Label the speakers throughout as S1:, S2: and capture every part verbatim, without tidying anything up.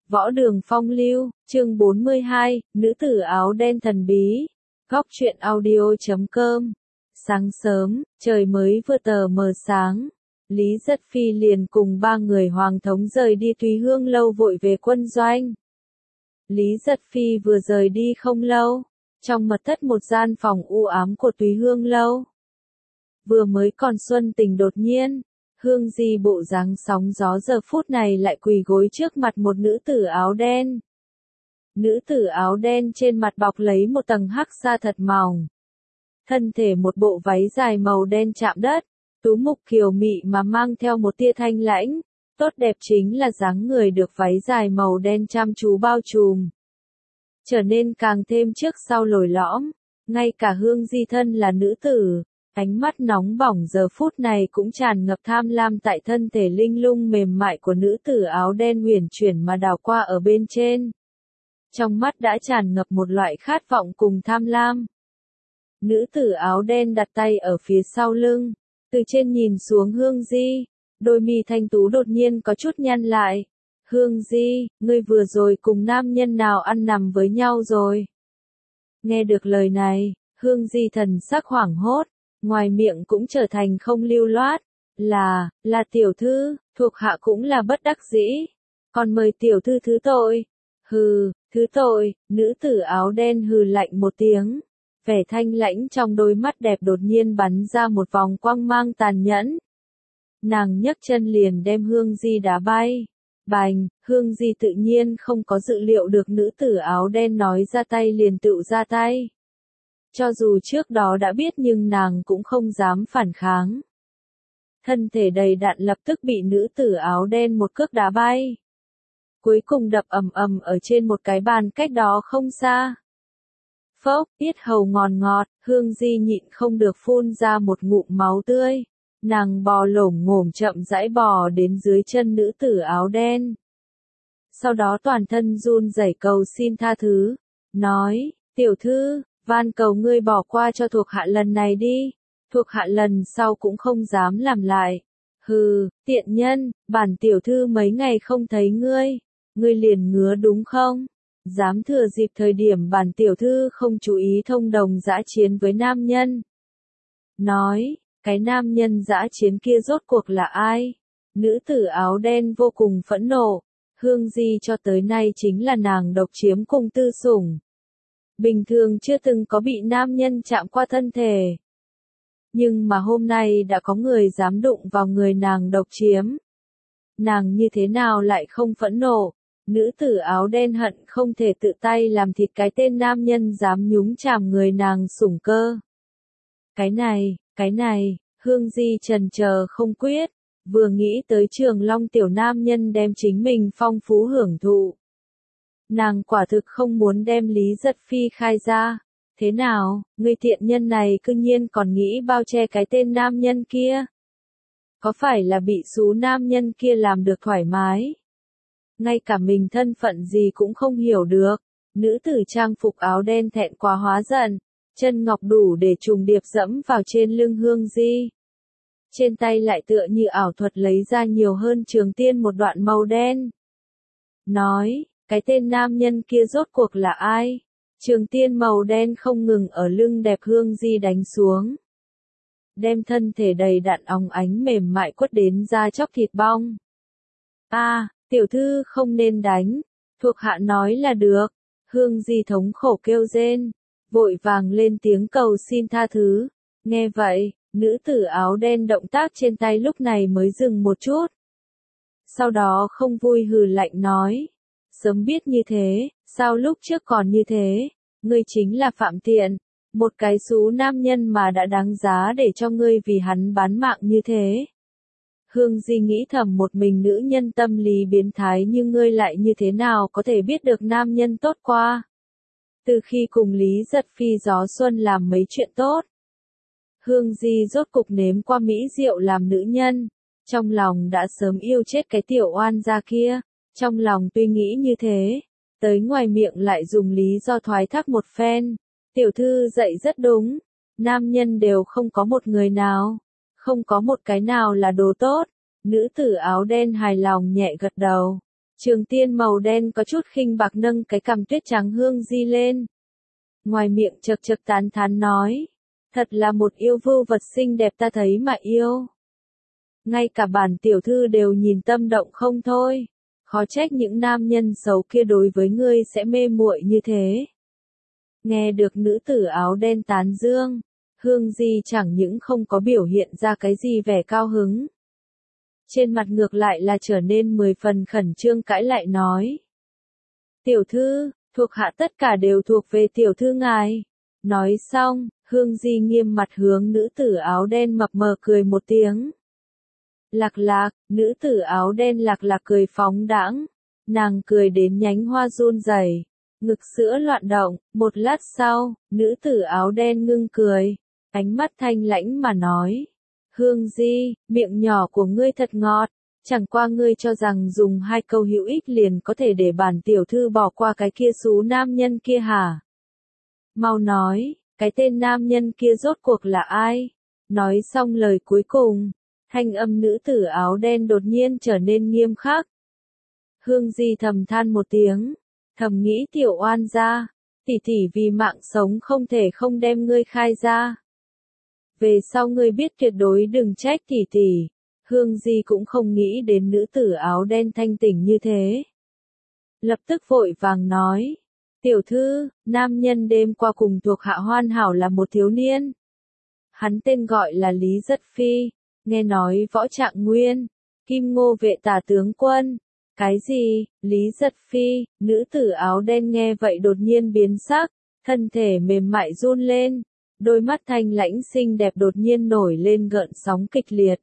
S1: Võ Đường Phong Lưu, chương bốn mươi hai, Nữ tử áo đen thần bí. Góc truyện audio chấm com. Sáng sớm, trời mới vừa tờ mờ sáng. Lý Giật Phi liền cùng ba người hoàng thống rời đi Thúy Hương lâu vội về quân doanh. Lý Giật Phi vừa rời đi không lâu, trong mật thất một gian phòng u ám của Thúy Hương lâu. Vừa mới còn xuân tình đột nhiên, Hương Di bộ dáng sóng gió giờ phút này lại quỳ gối trước mặt một nữ tử áo đen. Nữ tử áo đen trên mặt bọc lấy một tầng hắc sa thật mỏng. Thân thể một bộ váy dài màu đen chạm đất, tú mục kiều mị mà mang theo một tia thanh lãnh, tốt đẹp chính là dáng người được váy dài màu đen chăm chú bao trùm. Trở nên càng thêm trước sau lồi lõm, ngay cả Hương Di thân là nữ tử. Ánh mắt nóng bỏng giờ phút này cũng tràn ngập tham lam tại thân thể linh lung mềm mại của nữ tử áo đen huyền chuyển mà đảo qua ở bên trên. Trong mắt đã tràn ngập một loại khát vọng cùng tham lam. Nữ tử áo đen đặt tay ở phía sau lưng, từ trên nhìn xuống Hương Di, đôi mi thanh tú đột nhiên có chút nhăn lại. Hương Di, ngươi vừa rồi cùng nam nhân nào ăn nằm với nhau rồi? Nghe được lời này, Hương Di thần sắc hoảng hốt. Ngoài miệng cũng trở thành không lưu loát, là, là tiểu thư, thuộc hạ cũng là bất đắc dĩ, còn mời tiểu thư thứ tội. Hừ, thứ tội, nữ tử áo đen hừ lạnh một tiếng, vẻ thanh lãnh trong đôi mắt đẹp đột nhiên bắn ra một vòng quang mang tàn nhẫn. Nàng nhấc chân liền đem Hương Di đá bay, bành, Hương Di tự nhiên không có dự liệu được nữ tử áo đen nói ra tay liền tự ra tay. Cho dù trước đó đã biết nhưng nàng cũng không dám phản kháng. Thân thể đầy đặn lập tức bị nữ tử áo đen một cước đá bay. Cuối cùng đập ầm ầm ở trên một cái bàn cách đó không xa. Phốc, tiết hầu ngọt ngọt, Hương Di nhịn không được phun ra một ngụm máu tươi. Nàng bò lổm ngổm chậm rãi bò đến dưới chân nữ tử áo đen. Sau đó toàn thân run rẩy cầu xin tha thứ, nói, tiểu thư, van cầu ngươi bỏ qua cho thuộc hạ lần này đi, thuộc hạ lần sau cũng không dám làm lại. Hừ, tiện nhân, bản tiểu thư mấy ngày không thấy ngươi, ngươi liền ngứa đúng không? Dám thừa dịp thời điểm bản tiểu thư không chú ý thông đồng dã chiến với nam nhân. Nói, cái nam nhân dã chiến kia rốt cuộc là ai? Nữ tử áo đen vô cùng phẫn nộ, Hương Di cho tới nay chính là nàng độc chiếm cùng tư sủng. Bình thường chưa từng có bị nam nhân chạm qua thân thể. Nhưng mà hôm nay đã có người dám đụng vào người nàng độc chiếm. Nàng như thế nào lại không phẫn nộ? Nữ tử áo đen hận không thể tự tay làm thịt cái tên nam nhân dám nhúng chàm người nàng sủng cơ. Cái này, cái này, Hương Di trần chờ không quyết, vừa nghĩ tới Trường Long tiểu nam nhân đem chính mình phong phú hưởng thụ. Nàng quả thực không muốn đem Lý Giật Phi khai ra. Thế nào, người tiện nhân này cư nhiên còn nghĩ bao che cái tên nam nhân kia? Có phải là bị số nam nhân kia làm được thoải mái? Ngay cả mình thân phận gì cũng không hiểu được. Nữ tử trang phục áo đen thẹn quá hóa giận, chân ngọc đủ để trùng điệp dẫm vào trên lưng Hương Di. Trên tay lại tựa như ảo thuật lấy ra nhiều hơn trường tiên một đoạn màu đen. Nói, cái tên nam nhân kia rốt cuộc là ai? Trường tiên màu đen không ngừng ở lưng đẹp Hương Di đánh xuống. Đem thân thể đầy đặn óng ánh mềm mại quất đến da chóc thịt bong. A, à, tiểu thư không nên đánh, thuộc hạ nói là được. Hương Di thống khổ kêu rên, vội vàng lên tiếng cầu xin tha thứ. Nghe vậy, nữ tử áo đen động tác trên tay lúc này mới dừng một chút. Sau đó không vui hừ lạnh nói. Sớm biết như thế, sao lúc trước còn như thế? Ngươi chính là Phạm Tiện, một cái xú nam nhân mà đã đáng giá để cho ngươi vì hắn bán mạng như thế. Hương Di nghĩ thầm một mình nữ nhân tâm lý biến thái như ngươi lại như thế nào có thể biết được nam nhân tốt qua. Từ khi cùng Lý Giật Phi gió xuân làm mấy chuyện tốt, Hương Di rốt cục nếm qua mỹ rượu làm nữ nhân, trong lòng đã sớm yêu chết cái tiểu oan gia kia. Trong lòng tuy nghĩ như thế, tới ngoài miệng lại dùng lý do thoái thác một phen. Tiểu thư dạy rất đúng, nam nhân đều không có một người nào, không có một cái nào là đồ tốt. Nữ tử áo đen hài lòng nhẹ gật đầu. Trường tiên màu đen có chút khinh bạc nâng cái cằm tuyết trắng Hương Di lên. Ngoài miệng chật chật tán thán nói. Thật là một yêu vưu vật xinh đẹp ta thấy mà yêu. Ngay cả bản tiểu thư đều nhìn tâm động không thôi. Khó trách những nam nhân xấu kia đối với ngươi sẽ mê muội như thế. Nghe được nữ tử áo đen tán dương, Hương Di chẳng những không có biểu hiện ra cái gì vẻ cao hứng. Trên mặt ngược lại là trở nên mười phần khẩn trương cãi lại nói. Tiểu thư, thuộc hạ tất cả đều thuộc về tiểu thư ngài. Nói xong, Hương Di nghiêm mặt hướng nữ tử áo đen mập mờ cười một tiếng. Lạc lạc, nữ tử áo đen lạc lạc cười phóng đãng. Nàng cười đến nhánh hoa run rẩy, ngực sữa loạn động. Một lát sau, nữ tử áo đen ngưng cười, ánh mắt thanh lãnh mà nói. Hương Di, miệng nhỏ của ngươi thật ngọt, chẳng qua ngươi cho rằng dùng hai câu hữu ích liền có thể để bản tiểu thư bỏ qua cái kia xú nam nhân kia hả? Mau nói, cái tên nam nhân kia rốt cuộc là ai? Nói xong lời cuối cùng, thanh âm nữ tử áo đen đột nhiên trở nên nghiêm khắc. Hương Di thầm than một tiếng, thầm nghĩ tiểu oan gia, tỷ tỷ vì mạng sống không thể không đem ngươi khai ra. Về sau ngươi biết tuyệt đối đừng trách tỷ tỷ. Hương Di cũng không nghĩ đến nữ tử áo đen thanh tỉnh như thế. Lập tức vội vàng nói. Tiểu thư, nam nhân đêm qua cùng thuộc hạ hoàn hảo là một thiếu niên. Hắn tên gọi là Lý Dật Phi, nghe nói võ trạng nguyên, Kim Ngô vệ tả tướng quân. Cái gì, Lý Dật Phi, nữ tử áo đen nghe vậy đột nhiên biến sắc, thân thể mềm mại run lên. Đôi mắt thanh lãnh xinh đẹp đột nhiên nổi lên gợn sóng kịch liệt.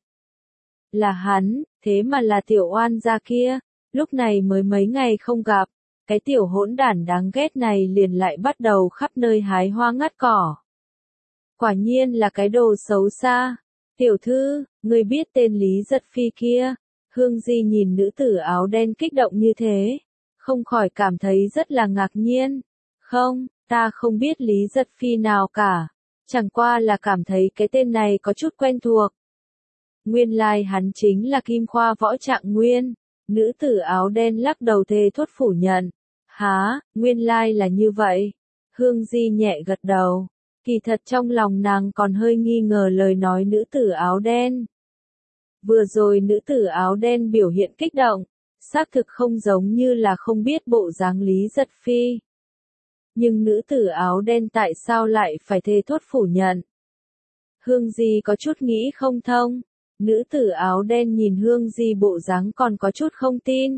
S1: Là hắn, thế mà là tiểu oan gia kia, lúc này mới mấy ngày không gặp, cái tiểu hỗn đản đáng ghét này liền lại bắt đầu khắp nơi hái hoa ngắt cỏ. Quả nhiên là cái đồ xấu xa. Tiểu thư, người biết tên Lý Dật Phi kia? Hương Di nhìn nữ tử áo đen kích động như thế, không khỏi cảm thấy rất là ngạc nhiên. Không, ta không biết Lý Dật Phi nào cả. Chẳng qua là cảm thấy cái tên này có chút quen thuộc. Nguyên lai like hắn chính là Kim Khoa võ trạng nguyên. Nữ tử áo đen lắc đầu thề thốt phủ nhận. Hả, nguyên lai like là như vậy. Hương Di nhẹ gật đầu. Kỳ thật trong lòng nàng còn hơi nghi ngờ lời nói nữ tử áo đen. Vừa rồi nữ tử áo đen biểu hiện kích động, xác thực không giống như là không biết bộ dáng Lý Dật Phi. Nhưng nữ tử áo đen tại sao lại phải thề thốt phủ nhận? Hương Di có chút nghĩ không thông. Nữ tử áo đen nhìn Hương Di bộ dáng còn có chút không tin.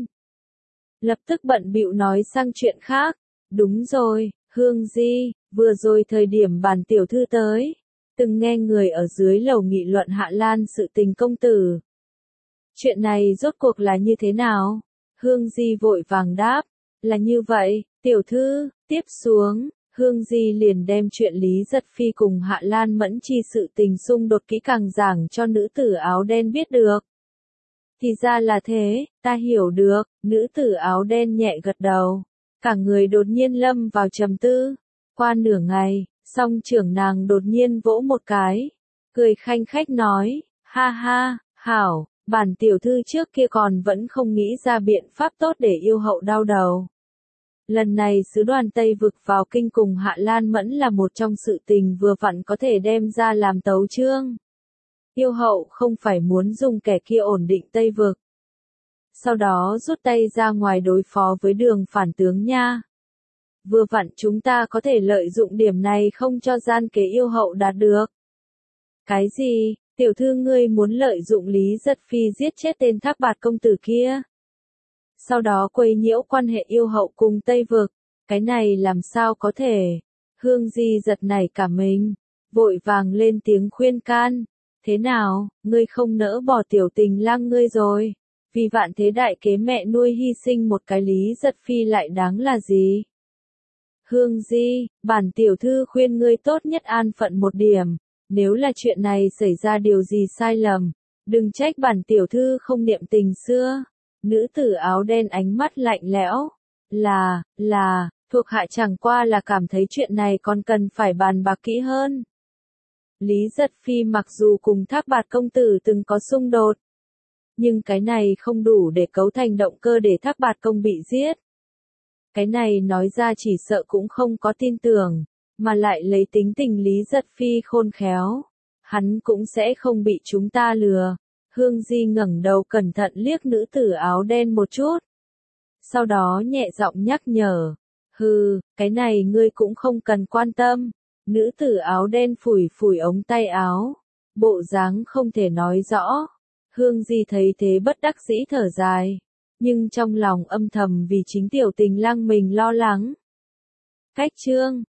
S1: Lập tức bận bịu nói sang chuyện khác. Đúng rồi, Hương Di, vừa rồi thời điểm bản tiểu thư tới, từng nghe người ở dưới lầu nghị luận Hạ Lan sự tình công tử. Chuyện này rốt cuộc là như thế nào? Hương Di vội vàng đáp, là như vậy, tiểu thư. Tiếp xuống, Hương Di liền đem chuyện Lý Dật Phi cùng Hạ Lan Mẫn Chi sự tình xung đột kỹ càng giảng cho nữ tử áo đen biết được. Thì ra là thế, ta hiểu được. Nữ tử áo đen nhẹ gật đầu, cả người đột nhiên lâm vào trầm tư. Qua nửa ngày, song trưởng nàng đột nhiên vỗ một cái, cười khanh khách nói, ha ha, hảo, bản tiểu thư trước kia còn vẫn không nghĩ ra biện pháp tốt để yêu hậu đau đầu. Lần này sứ đoàn Tây Vực vào kinh cùng Hạ Lan Mẫn là một trong sự tình vừa vặn có thể đem ra làm tấu chương. Yêu hậu không phải muốn dùng kẻ kia ổn định Tây Vực. Sau đó rút tay ra ngoài đối phó với Đường phản tướng nha. Vừa vặn chúng ta có thể lợi dụng điểm này không cho gian kế yêu hậu đạt được. Cái gì, tiểu thư ngươi muốn lợi dụng Lý Dật Phi giết chết tên Thác Bạt công tử kia? Sau đó quấy nhiễu quan hệ yêu hậu cùng Tây Vực, cái này làm sao có thể? Hương Di giật nảy cả mình, vội vàng lên tiếng khuyên can. Thế nào, ngươi không nỡ bỏ tiểu tình lang ngươi rồi? Vì vạn thế đại kế mẹ nuôi hy sinh một cái Lý Dật Phi lại đáng là gì? Hương Di, bản tiểu thư khuyên ngươi tốt nhất an phận một điểm. Nếu là chuyện này xảy ra điều gì sai lầm, đừng trách bản tiểu thư không niệm tình xưa. Nữ tử áo đen ánh mắt lạnh lẽo. Là, là, thuộc hạ chẳng qua là cảm thấy chuyện này còn cần phải bàn bạc kỹ hơn. Lý Dật Phi mặc dù cùng Thác Bạt công tử từng có xung đột, Nhưng cái này không đủ để cấu thành động cơ để Thác Bạt Công bị giết. Cái này nói ra chỉ sợ cũng không có tin tưởng, mà lại lấy tính tình Lý Giật Phi khôn khéo. Hắn cũng sẽ không bị chúng ta lừa. Hương Di ngẩng đầu cẩn thận liếc nữ tử áo đen một chút. Sau đó nhẹ giọng nhắc nhở. Hừ, cái này ngươi cũng không cần quan tâm. Nữ tử áo đen phủi phủi ống tay áo. Bộ dáng không thể nói rõ. Hương Di thấy thế bất đắc dĩ thở dài. Nhưng trong lòng âm thầm vì chính tiểu tình lang mình lo lắng. Cách chương